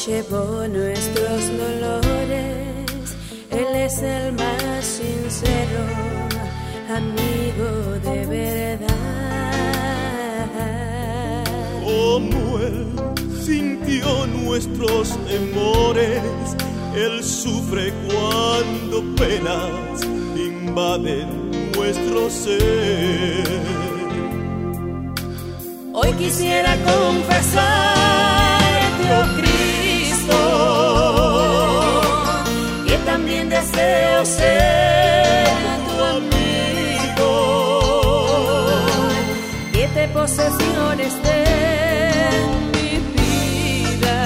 llevó nuestros dolores, Él es el más sincero, amigo de verdad. Como Él sintió nuestros temores, Él sufre cuando penas invaden nuestro ser. Hoy quisiera confesarte, oh Cristo, que también deseo ser tu amigo, que te posesiones de mi vida,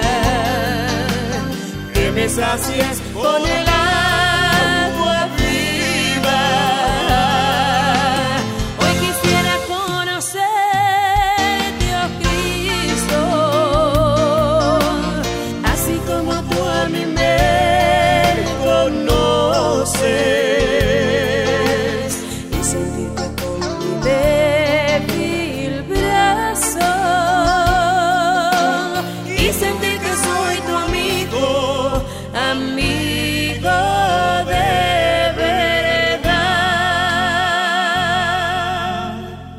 que me sacies con el agua viva. Hoy quisiera conocerte, oh Cristo, así como tú a mí me conoces, y sentirte con mi débil brazo, y sentir que soy tu amigo, amigo de verdad.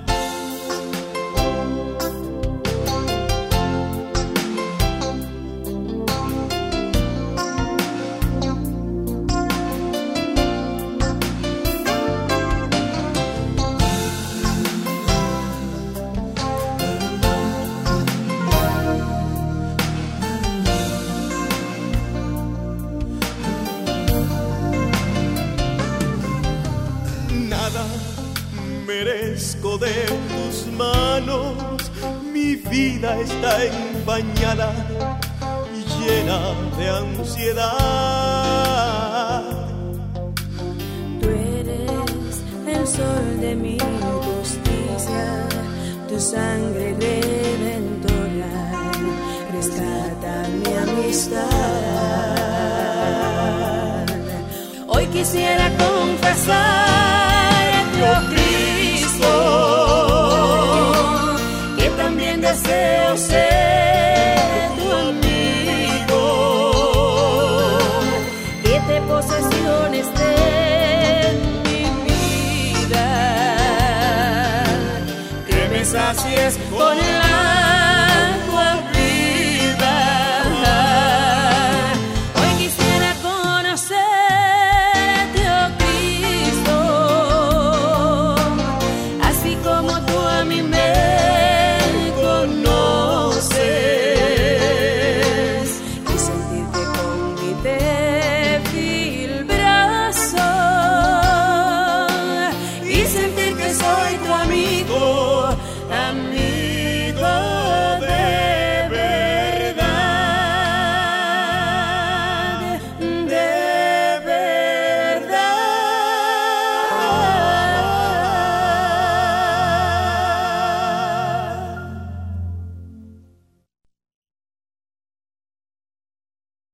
Nada merezco de tus manos, mi vida está empañada y llena de ansiedad. Tú eres el sol de mi justicia, tu sangre redentora rescata mi amistad. Hoy quisiera confesarte, oh Cristo, que también deseo ser tu amigo, que te posesiones de mi vida, que me sacies con el